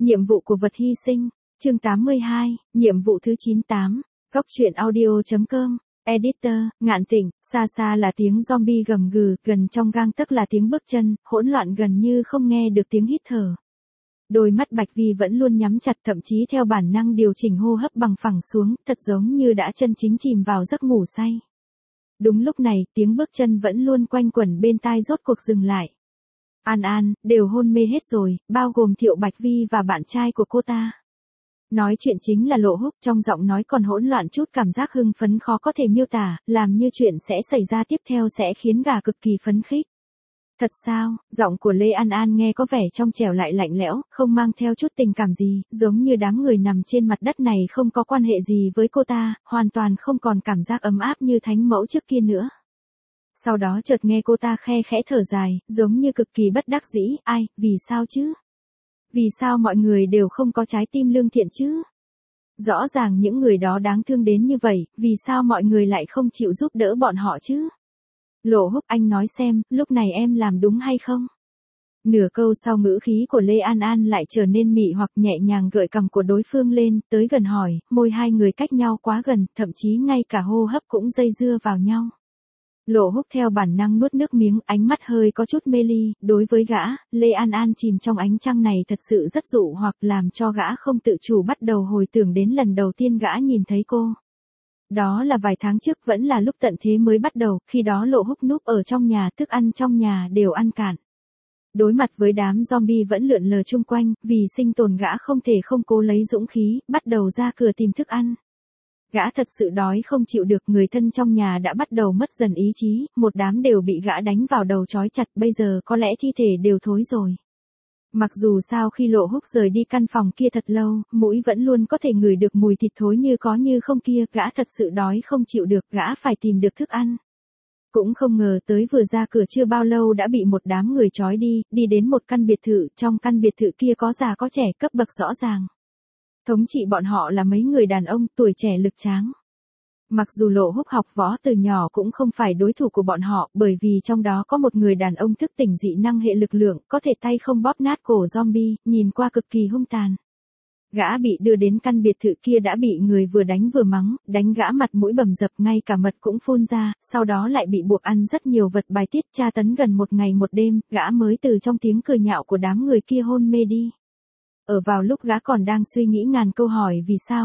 Nhiệm vụ của vật hy sinh, chương 82, nhiệm vụ thứ 98, góc truyện audio.com, editor, Ngạn Tịnh, xa xa là tiếng zombie gầm gừ, gần trong gang tấc là tiếng bước chân, hỗn loạn gần như không nghe được tiếng hít thở. Đôi mắt Bạch Vi vẫn luôn nhắm chặt, thậm chí theo bản năng điều chỉnh hô hấp bằng phẳng xuống, thật giống như đã chân chính chìm vào giấc ngủ say. Đúng lúc này, tiếng bước chân vẫn luôn quanh quẩn bên tai rốt cuộc dừng lại. An, đều hôn mê hết rồi, bao gồm Thiệu Bạch Vi và bạn trai của cô ta. Nói chuyện chính là Lộ Húc, trong giọng nói còn hỗn loạn chút cảm giác hưng phấn khó có thể miêu tả, làm như chuyện sẽ xảy ra tiếp theo sẽ khiến gà cực kỳ phấn khích. Thật sao? Giọng của Lê An nghe có vẻ trong trẻo lại lạnh lẽo, không mang theo chút tình cảm gì, giống như đám người nằm trên mặt đất này không có quan hệ gì với cô ta, hoàn toàn không còn cảm giác ấm áp như thánh mẫu trước kia nữa. Sau đó chợt nghe cô ta khe khẽ thở dài, giống như cực kỳ bất đắc dĩ, ai, vì sao chứ? Vì sao mọi người đều không có trái tim lương thiện chứ? Rõ ràng những người đó đáng thương đến như vậy, vì sao mọi người lại không chịu giúp đỡ bọn họ chứ? Lộ Húc, anh nói xem, lúc này em làm đúng hay không? Nửa câu sau ngữ khí của Lê An lại trở nên mị hoặc nhẹ nhàng gợi cằm của đối phương lên, tới gần hỏi, môi hai người cách nhau quá gần, thậm chí ngay cả hô hấp cũng dây dưa vào nhau. Lộ Húc theo bản năng nuốt nước miếng, ánh mắt hơi có chút mê ly, đối với gã, Lê An chìm trong ánh trăng này thật sự rất dụ hoặc làm cho gã không tự chủ bắt đầu hồi tưởng đến lần đầu tiên gã nhìn thấy cô. Đó là vài tháng trước, vẫn là lúc tận thế mới bắt đầu, khi đó Lộ Húc núp ở trong nhà, thức ăn trong nhà đều ăn cạn. Đối mặt với đám zombie vẫn lượn lờ chung quanh, vì sinh tồn gã không thể không cố lấy dũng khí, bắt đầu ra cửa tìm thức ăn. Gã thật sự đói không chịu được, người thân trong nhà đã bắt đầu mất dần ý chí, một đám đều bị gã đánh vào đầu trói chặt, bây giờ có lẽ thi thể đều thối rồi. Mặc dù sao khi Lộ Húc rời đi căn phòng kia thật lâu, mũi vẫn luôn có thể ngửi được mùi thịt thối như có như không kia, gã thật sự đói không chịu được, gã phải tìm được thức ăn. Cũng không ngờ tới vừa ra cửa chưa bao lâu đã bị một đám người trói đi đến một căn biệt thự, trong căn biệt thự kia có già có trẻ, cấp bậc rõ ràng. Thống trị bọn họ là mấy người đàn ông, tuổi trẻ lực tráng. Mặc dù Lộ Húc học võ từ nhỏ cũng không phải đối thủ của bọn họ, bởi vì trong đó có một người đàn ông thức tỉnh dị năng hệ lực lượng, có thể tay không bóp nát cổ zombie, nhìn qua cực kỳ hung tàn. Gã bị đưa đến căn biệt thự kia đã bị người vừa đánh vừa mắng, đánh gã mặt mũi bầm dập, ngay cả mật cũng phun ra, sau đó lại bị buộc ăn rất nhiều vật bài tiết, tra tấn gần một ngày một đêm, gã mới từ trong tiếng cười nhạo của đám người kia hôn mê đi. Ở vào lúc gã còn đang suy nghĩ ngàn câu hỏi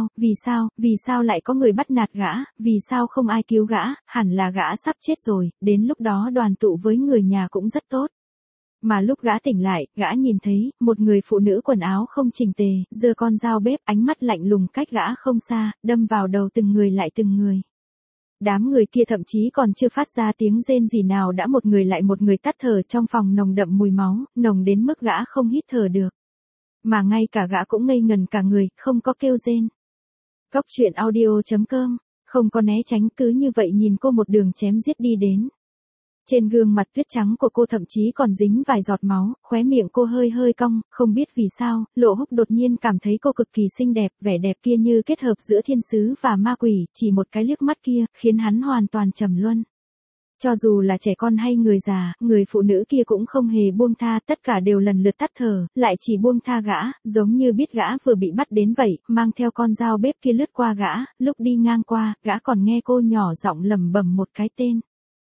vì sao lại có người bắt nạt gã, vì sao không ai cứu gã, hẳn là gã sắp chết rồi, đến lúc đó đoàn tụ với người nhà cũng rất tốt. Mà lúc gã tỉnh lại, gã nhìn thấy, một người phụ nữ quần áo không chỉnh tề, giơ con dao bếp, ánh mắt lạnh lùng cách gã không xa, đâm vào đầu từng người lại từng người. Đám người kia thậm chí còn chưa phát ra tiếng rên gì nào đã một người lại một người tắt thở, trong phòng nồng đậm mùi máu, nồng đến mức gã không hít thở được. Mà ngay cả gã cũng ngây ngần cả người, không có kêu rên. Góc truyện audio.com, không có né tránh, cứ như vậy nhìn cô một đường chém giết đi đến. Trên gương mặt tuyết trắng của cô thậm chí còn dính vài giọt máu, khóe miệng cô hơi cong, không biết vì sao, Lộ Húc đột nhiên cảm thấy cô cực kỳ xinh đẹp, vẻ đẹp kia như kết hợp giữa thiên sứ và ma quỷ, chỉ một cái liếc mắt kia, khiến hắn hoàn toàn trầm luân. Cho dù là trẻ con hay người già, người phụ nữ kia cũng không hề buông tha, tất cả đều lần lượt tắt thở, lại chỉ buông tha gã, giống như biết gã vừa bị bắt đến vậy, mang theo con dao bếp kia lướt qua gã, lúc đi ngang qua, gã còn nghe cô nhỏ giọng lẩm bẩm một cái tên.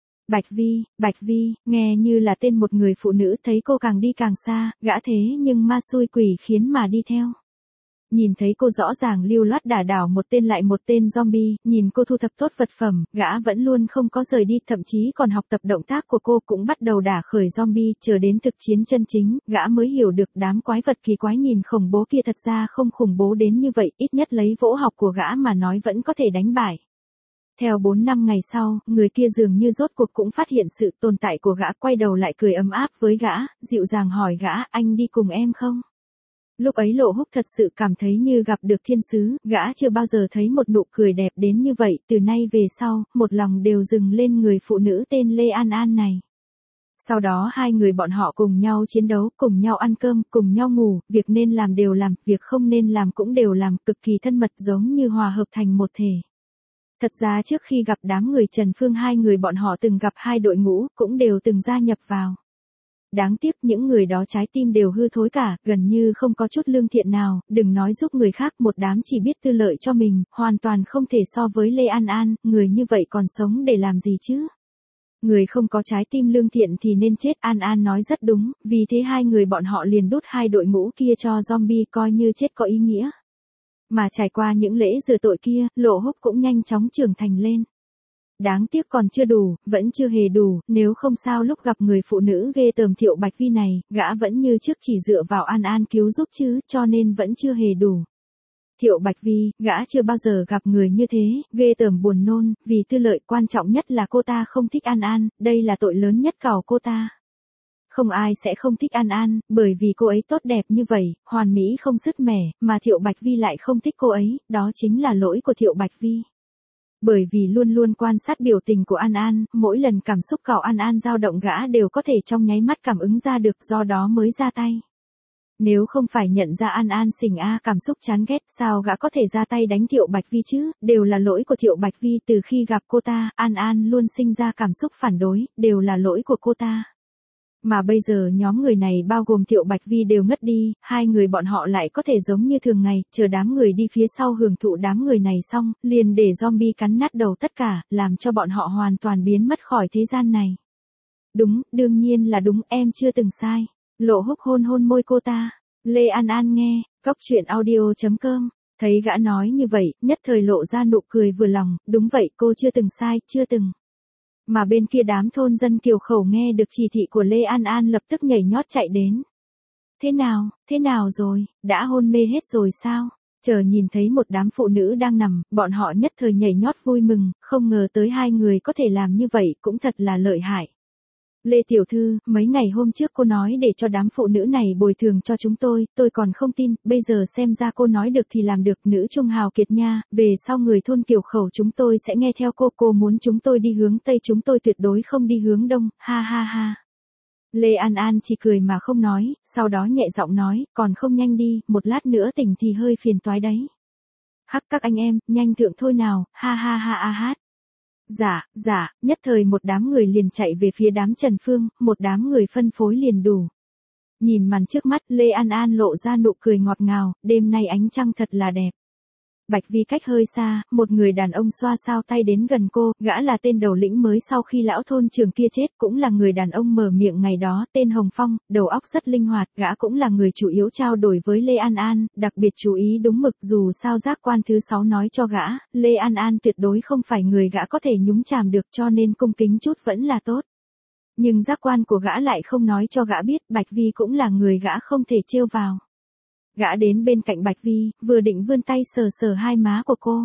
Bạch Vi, nghe như là tên một người phụ nữ, thấy cô càng đi càng xa, gã thế nhưng ma xui quỷ khiến mà đi theo. Nhìn thấy cô rõ ràng lưu loát đả đảo một tên lại một tên zombie, nhìn cô thu thập tốt vật phẩm, gã vẫn luôn không có rời đi, thậm chí còn học tập động tác của cô, cũng bắt đầu đả khởi zombie, chờ đến thực chiến chân chính, gã mới hiểu được đám quái vật kỳ quái nhìn khủng bố kia thật ra không khủng bố đến như vậy, ít nhất lấy võ học của gã mà nói vẫn có thể đánh bại. Theo 4 năm ngày sau, người kia dường như rốt cuộc cũng phát hiện sự tồn tại của gã, quay đầu lại cười ấm áp với gã, dịu dàng hỏi gã, anh đi cùng em không? Lúc ấy Lộ Húc thật sự cảm thấy như gặp được thiên sứ, gã chưa bao giờ thấy một nụ cười đẹp đến như vậy, từ nay về sau, một lòng đều dừng lên người phụ nữ tên Lê An này. Sau đó hai người bọn họ cùng nhau chiến đấu, cùng nhau ăn cơm, cùng nhau ngủ, việc nên làm đều làm, việc không nên làm cũng đều làm, cực kỳ thân mật giống như hòa hợp thành một thể. Thật ra trước khi gặp đám người Trần Phương hai người bọn họ từng gặp hai đội ngũ, cũng đều từng gia nhập vào. Đáng tiếc những người đó trái tim đều hư thối cả, gần như không có chút lương thiện nào, đừng nói giúp người khác, một đám chỉ biết tư lợi cho mình, hoàn toàn không thể so với Lê An An, người như vậy còn sống để làm gì chứ? Người không có trái tim lương thiện thì nên chết, An An nói rất đúng, vì thế hai người bọn họ liền đốt hai đội ngũ kia cho zombie coi như chết có ý nghĩa. Mà trải qua những lễ rửa tội kia, Lộ Húc cũng nhanh chóng trưởng thành lên. Đáng tiếc còn chưa đủ, vẫn chưa hề đủ, nếu không sao lúc gặp người phụ nữ ghê tởm Thiệu Bạch Vi này, gã vẫn như trước chỉ dựa vào An An cứu giúp chứ, cho nên vẫn chưa hề đủ. Thiệu Bạch Vi, gã chưa bao giờ gặp người như thế, ghê tởm buồn nôn, vì tư lợi, quan trọng nhất là cô ta không thích An An, đây là tội lớn nhất của cô ta. Không ai sẽ không thích An An, bởi vì cô ấy tốt đẹp như vậy, hoàn mỹ không sứt mẻ, mà Thiệu Bạch Vi lại không thích cô ấy, đó chính là lỗi của Thiệu Bạch Vi. Bởi vì luôn luôn quan sát biểu tình của An An, mỗi lần cảm xúc của An An dao động gã đều có thể trong nháy mắt cảm ứng ra được, do đó mới ra tay. Nếu không phải nhận ra An An xình cảm xúc chán ghét, sao gã có thể ra tay đánh Thiệu Bạch Vi chứ, đều là lỗi của Thiệu Bạch Vi, từ khi gặp cô ta, An An luôn sinh ra cảm xúc phản đối, đều là lỗi của cô ta. Mà bây giờ nhóm người này bao gồm Thiệu Bạch Vi đều ngất đi, hai người bọn họ lại có thể giống như thường ngày, chờ đám người đi phía sau hưởng thụ đám người này xong, liền để zombie cắn nát đầu tất cả, làm cho bọn họ hoàn toàn biến mất khỏi thế gian này. Đúng, đương nhiên là đúng, em chưa từng sai. Lộ Húc hôn hôn môi cô ta. Lê An An nghe, cóc truyện audio.com. Thấy gã nói như vậy, nhất thời lộ ra nụ cười vừa lòng, đúng vậy, cô chưa từng sai, chưa từng. Mà bên kia đám thôn dân Kiều Khẩu nghe được chỉ thị của Lê An An lập tức nhảy nhót chạy đến. Thế nào rồi, đã hôn mê hết rồi sao? Chờ nhìn thấy một đám phụ nữ đang nằm, bọn họ nhất thời nhảy nhót vui mừng, không ngờ tới hai người có thể làm như vậy, cũng thật là lợi hại. Lê Tiểu Thư, mấy ngày hôm trước cô nói để cho đám phụ nữ này bồi thường cho chúng tôi còn không tin, bây giờ xem ra cô nói được thì làm được, nữ trung hào kiệt nha, về sau người thôn Kiều Khẩu chúng tôi sẽ nghe theo cô muốn chúng tôi đi hướng Tây chúng tôi tuyệt đối không đi hướng Đông, ha ha ha. Lê An An chỉ cười mà không nói, sau đó nhẹ giọng nói, còn không nhanh đi, một lát nữa tỉnh thì hơi phiền toái đấy. Hắc các anh em, nhanh thượng thôi nào, ha ha ha a hát. Dạ, nhất thời một đám người liền chạy về phía đám Trần Phương, một đám người phân phối liền đủ. Nhìn màn trước mắt, Lê An An lộ ra nụ cười ngọt ngào, đêm nay ánh trăng thật là đẹp. Bạch Vi cách hơi xa, một người đàn ông xoa xao tay đến gần cô, gã là tên đầu lĩnh mới sau khi lão thôn trưởng kia chết, cũng là người đàn ông mở miệng ngày đó, tên Hồng Phong, đầu óc rất linh hoạt, gã cũng là người chủ yếu trao đổi với Lê An An, đặc biệt chú ý đúng mực, dù sao giác quan thứ 6 nói cho gã, Lê An An tuyệt đối không phải người gã có thể nhúng chàm được, cho nên cung kính chút vẫn là tốt. Nhưng giác quan của gã lại không nói cho gã biết, Bạch Vi cũng là người gã không thể trêu vào. Gã đến bên cạnh Bạch Vi, vừa định vươn tay sờ sờ hai má của cô.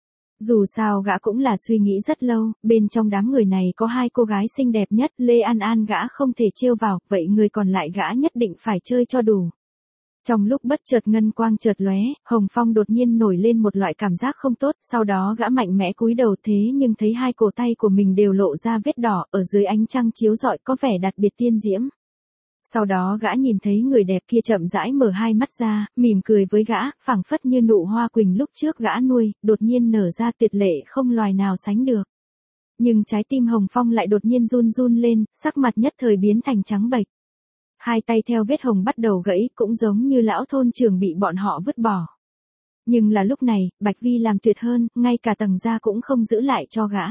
Dù sao gã cũng là suy nghĩ rất lâu, bên trong đám người này có hai cô gái xinh đẹp nhất, Lê An An gã không thể trêu vào, vậy người còn lại gã nhất định phải chơi cho đủ. Trong lúc bất chợt ngân quang chợt lóe, Hồng Phong đột nhiên nổi lên một loại cảm giác không tốt, sau đó gã mạnh mẽ cúi đầu thế nhưng thấy hai cổ tay của mình đều lộ ra vết đỏ, ở dưới ánh trăng chiếu rọi có vẻ đặc biệt tiên diễm. Sau đó gã nhìn thấy người đẹp kia chậm rãi mở hai mắt ra, mỉm cười với gã, phảng phất như nụ hoa quỳnh lúc trước gã nuôi, đột nhiên nở ra tuyệt lệ không loài nào sánh được. Nhưng trái tim Hồng Phong lại đột nhiên run run lên, sắc mặt nhất thời biến thành trắng bệch. Hai tay theo vết hồng bắt đầu gãy, cũng giống như lão thôn trưởng bị bọn họ vứt bỏ. Nhưng là lúc này, Bạch Vi làm tuyệt hơn, ngay cả tầng da cũng không giữ lại cho gã.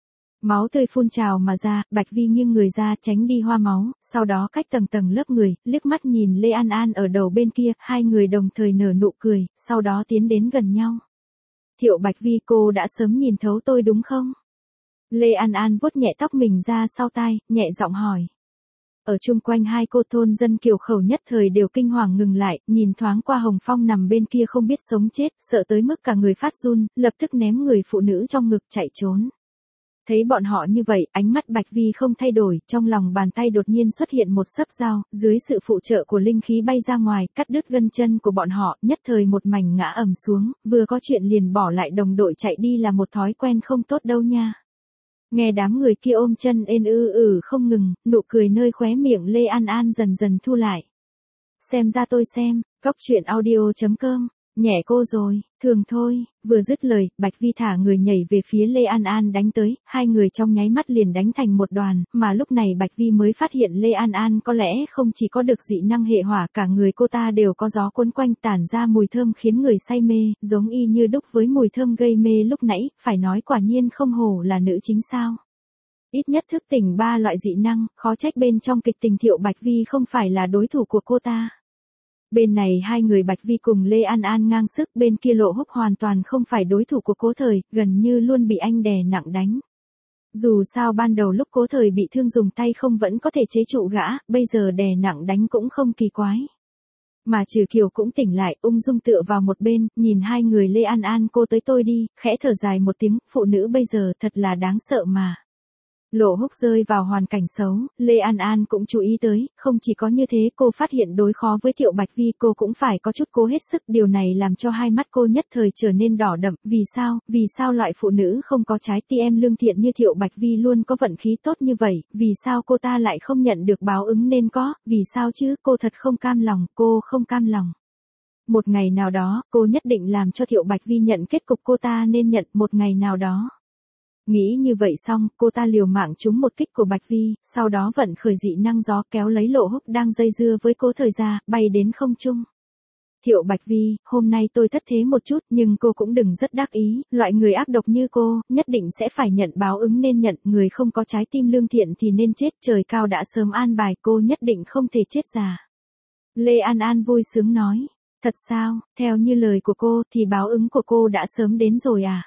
Máu tươi phun trào mà ra, Bạch Vi nghiêng người ra tránh đi hoa máu, sau đó cách tầng tầng lớp người, liếc mắt nhìn Lê An An ở đầu bên kia, hai người đồng thời nở nụ cười, sau đó tiến đến gần nhau. Thiệu Bạch Vi, cô đã sớm nhìn thấu tôi đúng không? Lê An An vuốt nhẹ tóc mình ra sau tai, nhẹ giọng hỏi. Ở chung quanh hai cô thôn dân Kiều Khẩu nhất thời đều kinh hoàng ngừng lại, nhìn thoáng qua Hồng Phong nằm bên kia không biết sống chết, sợ tới mức cả người phát run, lập tức ném người phụ nữ trong ngực chạy trốn. Thấy bọn họ như vậy, ánh mắt Bạch Vi không thay đổi, trong lòng bàn tay đột nhiên xuất hiện một xấp dao, dưới sự phụ trợ của linh khí bay ra ngoài, cắt đứt gân chân của bọn họ, nhất thời một mảnh ngã ầm xuống, vừa có chuyện liền bỏ lại đồng đội chạy đi là một thói quen không tốt đâu nha. Nghe đám người kia ôm chân ên không ngừng, nụ cười nơi khóe miệng Lê An An dần dần thu lại. Xem ra tôi xem, cóc truyện audio.com Nhẹ cô rồi, thường thôi, vừa dứt lời, Bạch Vi thả người nhảy về phía Lê An An đánh tới, hai người trong nháy mắt liền đánh thành một đoàn, mà lúc này Bạch Vi mới phát hiện Lê An An có lẽ không chỉ có được dị năng hệ hỏa, cả người cô ta đều có gió cuốn quanh tản ra mùi thơm khiến người say mê, giống y như đúc với mùi thơm gây mê lúc nãy, phải nói quả nhiên không hổ là nữ chính sao. Ít nhất thức tỉnh 3 loại dị năng, khó trách bên trong kịch tình Thiệu Bạch Vi không phải là đối thủ của cô ta. Bên này hai người Bạch Vi cùng Lê An An ngang sức, bên kia Lộ Húc hoàn toàn không phải đối thủ của Cố Thời, gần như luôn bị anh đè nặng đánh. Dù sao ban đầu lúc Cố Thời bị thương dùng tay không vẫn có thể chế trụ gã, bây giờ đè nặng đánh cũng không kỳ quái. Mà Trừ Kiều cũng tỉnh lại, ung dung tựa vào một bên, nhìn hai người Lê An An cô tới tôi đi, khẽ thở dài một tiếng, phụ nữ bây giờ thật là đáng sợ mà. Lộ Húc rơi vào hoàn cảnh xấu, Lê An An cũng chú ý tới, không chỉ có như thế cô phát hiện đối khó với Thiệu Bạch Vi cô cũng phải có chút cố hết sức, điều này làm cho hai mắt cô nhất thời trở nên đỏ đậm, vì sao loại phụ nữ không có trái tim lương thiện như Thiệu Bạch Vi luôn có vận khí tốt như vậy, vì sao cô ta lại không nhận được báo ứng nên có, vì sao chứ, cô thật không cam lòng, cô không cam lòng. Một ngày nào đó, cô nhất định làm cho Thiệu Bạch Vi nhận kết cục cô ta nên nhận một ngày nào đó. Nghĩ như vậy xong, cô ta liều mạng trúng một kích của Bạch Vi, sau đó vận khởi dị năng gió kéo lấy Lộ Húc đang dây dưa với Cố Thời ra, bay đến không trung. Thiệu Bạch Vi, hôm nay tôi thất thế một chút nhưng cô cũng đừng rất đắc ý, loại người ác độc như cô, nhất định sẽ phải nhận báo ứng nên nhận, người không có trái tim lương thiện thì nên chết, trời cao đã sớm an bài cô nhất định không thể chết già. Lê An An vui sướng nói, thật sao, theo như lời của cô thì báo ứng của cô đã sớm đến rồi à?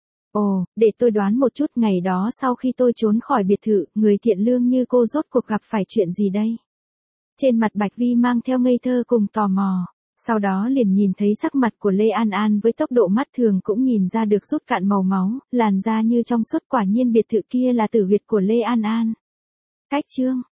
Ồ, để tôi đoán một chút, ngày đó sau khi tôi trốn khỏi biệt thự, người thiện lương như cô rốt cuộc gặp phải chuyện gì đây? Trên mặt Bạch Vi mang theo ngây thơ cùng tò mò, sau đó liền nhìn thấy sắc mặt của Lê An An với tốc độ mắt thường cũng nhìn ra được rút cạn màu máu, làn da như trong suốt, quả nhiên biệt thự kia là tử huyệt của Lê An An. Cách chương